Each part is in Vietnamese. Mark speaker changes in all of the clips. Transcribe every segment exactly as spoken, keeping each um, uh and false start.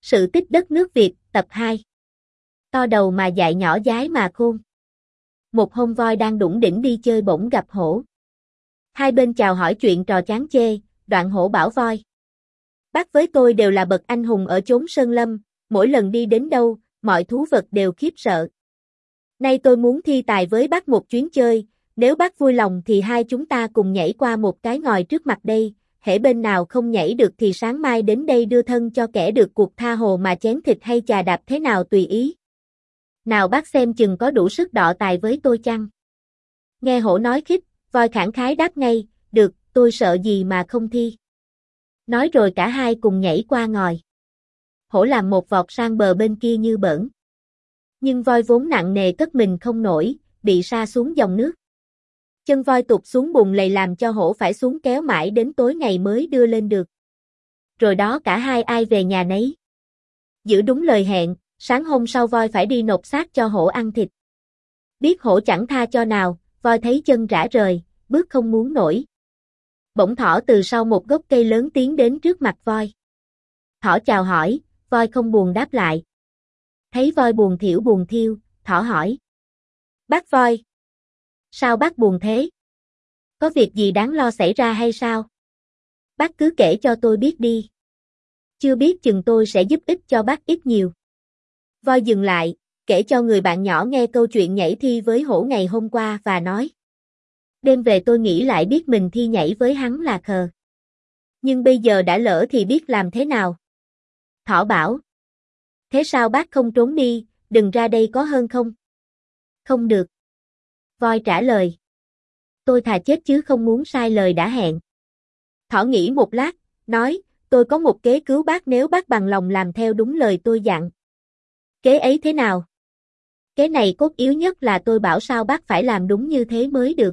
Speaker 1: Sự tích đất nước Việt, tập hai. To đầu mà dại nhỏ dái mà khôn. Một hôm voi đang đủng đỉnh đi chơi bỗng gặp hổ. Hai bên chào hỏi chuyện trò chán chê, đoạn hổ bảo voi. Bác với tôi đều là bậc anh hùng ở chốn sơn lâm, mỗi lần đi đến đâu, mọi thú vật đều khiếp sợ. Nay tôi muốn thi tài với bác một chuyến chơi, nếu bác vui lòng thì hai chúng ta cùng nhảy qua một cái ngòi trước mặt đây, hễ bên nào không nhảy được thì sáng mai đến đây đưa thân cho kẻ được cuộc tha hồ mà chén thịt hay chà đạp thế nào tùy ý. Nào bác xem chừng có đủ sức đọ tài với tôi chăng? Nghe hổ nói khích, voi khẳng khái đáp ngay, được, tôi sợ gì mà không thi. Nói rồi cả hai cùng nhảy qua ngòi. Hổ làm một vọt sang bờ bên kia như bỡn. Nhưng voi vốn nặng nề cất mình không nổi, bị sa xuống dòng nước. Chân voi tụt xuống bùn lầy làm cho hổ phải xuống kéo mãi đến tối ngày mới đưa lên được. Rồi đó cả hai ai về nhà nấy. Giữ đúng lời hẹn, sáng hôm sau voi phải đi nộp xác cho hổ ăn thịt. Biết hổ chẳng tha cho nào, voi thấy chân rã rời, bước không muốn nổi. Bỗng thỏ từ sau một gốc cây lớn tiến đến trước mặt voi. Thỏ chào hỏi, voi không buồn đáp lại. Thấy voi buồn thiểu buồn thiêu, thỏ hỏi. Bác voi. Sao bác buồn thế? Có việc gì đáng lo xảy ra hay sao? Bác cứ kể cho tôi biết đi. Chưa biết chừng tôi sẽ giúp ích cho bác ít nhiều. Voi dừng lại, kể cho người bạn nhỏ nghe câu chuyện nhảy thi với hổ ngày hôm qua và nói. Đêm về tôi nghĩ lại biết mình thi nhảy với hắn là khờ. Nhưng bây giờ đã lỡ thì biết làm thế nào? Thỏ bảo. Thế sao bác không trốn đi, đừng ra đây có hơn không? Không được. Voi trả lời. Tôi thà chết chứ không muốn sai lời đã hẹn. Thỏ nghĩ một lát, nói, tôi có một kế cứu bác nếu bác bằng lòng làm theo đúng lời tôi dặn. Kế ấy thế nào? Kế này cốt yếu nhất là tôi bảo sao bác phải làm đúng như thế mới được.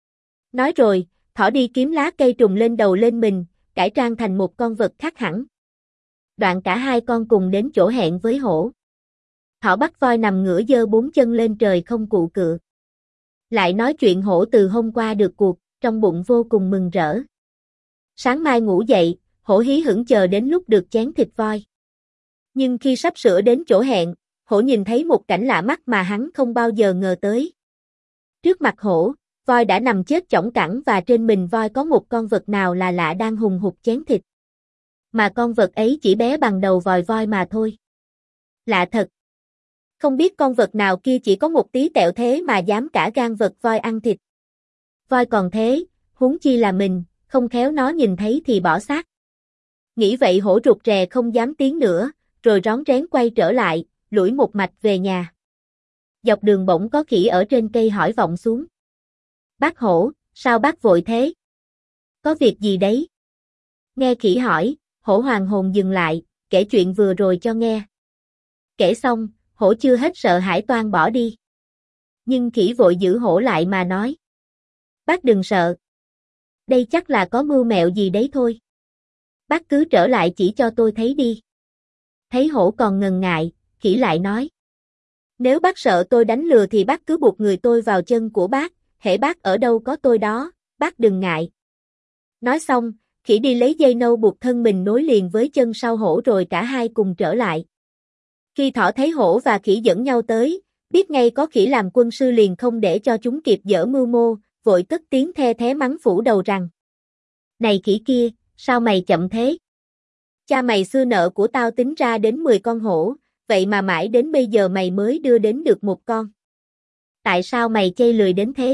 Speaker 1: Nói rồi, thỏ đi kiếm lá cây trùng lên đầu lên mình, cải trang thành một con vật khác hẳn. Đoạn cả hai con cùng đến chỗ hẹn với hổ. Thỏ bắt voi nằm ngửa giơ bốn chân lên trời không cụ cựa. Lại nói chuyện hổ từ hôm qua được cuộc, trong bụng vô cùng mừng rỡ. Sáng mai ngủ dậy, hổ hí hửng chờ đến lúc được chén thịt voi. Nhưng khi sắp sửa đến chỗ hẹn, hổ nhìn thấy một cảnh lạ mắt mà hắn không bao giờ ngờ tới. Trước mặt hổ, voi đã nằm chết chõng cẳng và trên mình voi có một con vật nào là lạ đang hùng hục chén thịt. Mà con vật ấy chỉ bé bằng đầu vòi voi mà thôi. Lạ thật. Không biết con vật nào kia chỉ có một tí tẹo thế mà dám cả gan vật voi ăn thịt. Voi còn thế, huống chi là mình, không khéo nó nhìn thấy thì bỏ xác. Nghĩ vậy hổ rụt rè không dám tiến nữa, rồi rón rén quay trở lại, lủi một mạch về nhà. Dọc đường bỗng có khỉ ở trên cây hỏi vọng xuống. Bác hổ, sao bác vội thế? Có việc gì đấy? Nghe khỉ hỏi, hổ hoàng hồn dừng lại, kể chuyện vừa rồi cho nghe. Kể xong, hổ chưa hết sợ hãi toan bỏ đi. Nhưng khỉ vội giữ hổ lại mà nói. Bác đừng sợ. Đây chắc là có mưu mẹo gì đấy thôi. Bác cứ trở lại chỉ cho tôi thấy đi. Thấy hổ còn ngần ngại, khỉ lại nói. Nếu bác sợ tôi đánh lừa thì bác cứ buộc người tôi vào chân của bác, hễ bác ở đâu có tôi đó, bác đừng ngại. Nói xong, khỉ đi lấy dây nâu buộc thân mình nối liền với chân sau hổ rồi cả hai cùng trở lại. Khi thỏ thấy hổ và khỉ dẫn nhau tới, biết ngay có khỉ làm quân sư liền không để cho chúng kịp dở mưu mô, vội cất tiếng the thé mắng phủ đầu rằng. Này khỉ kia, sao mày chậm thế? Cha mày xưa nợ của tao tính ra đến mười con hổ, vậy mà mãi đến bây giờ mày mới đưa đến được một con. Tại sao mày chây lười đến thế?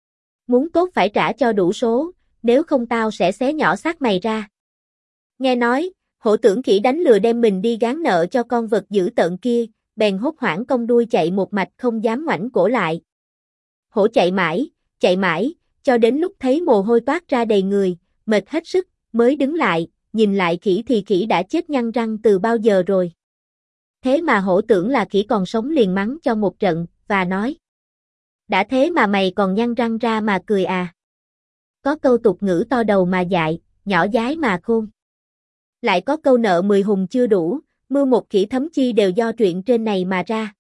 Speaker 1: Muốn tốt phải trả cho đủ số, nếu không tao sẽ xé nhỏ xác mày ra. Nghe nói, hổ tưởng khỉ đánh lừa đem mình đi gán nợ cho con vật dữ tợn kia, bèn hốt hoảng cong đuôi chạy một mạch không dám ngoảnh cổ lại. Hổ chạy mãi, chạy mãi, cho đến lúc thấy mồ hôi toát ra đầy người, mệt hết sức, mới đứng lại, nhìn lại khỉ thì khỉ đã chết nhăn răng từ bao giờ rồi. Thế mà hổ tưởng là khỉ còn sống liền mắng cho một trận, và nói. Đã thế mà mày còn nhăn răng ra mà cười à? Có câu tục ngữ to đầu mà dại, nhỏ dái mà khôn. Lại có câu nợ mười hùng chưa đủ, mưu một khỉ thấm chi đều do chuyện trên này mà ra.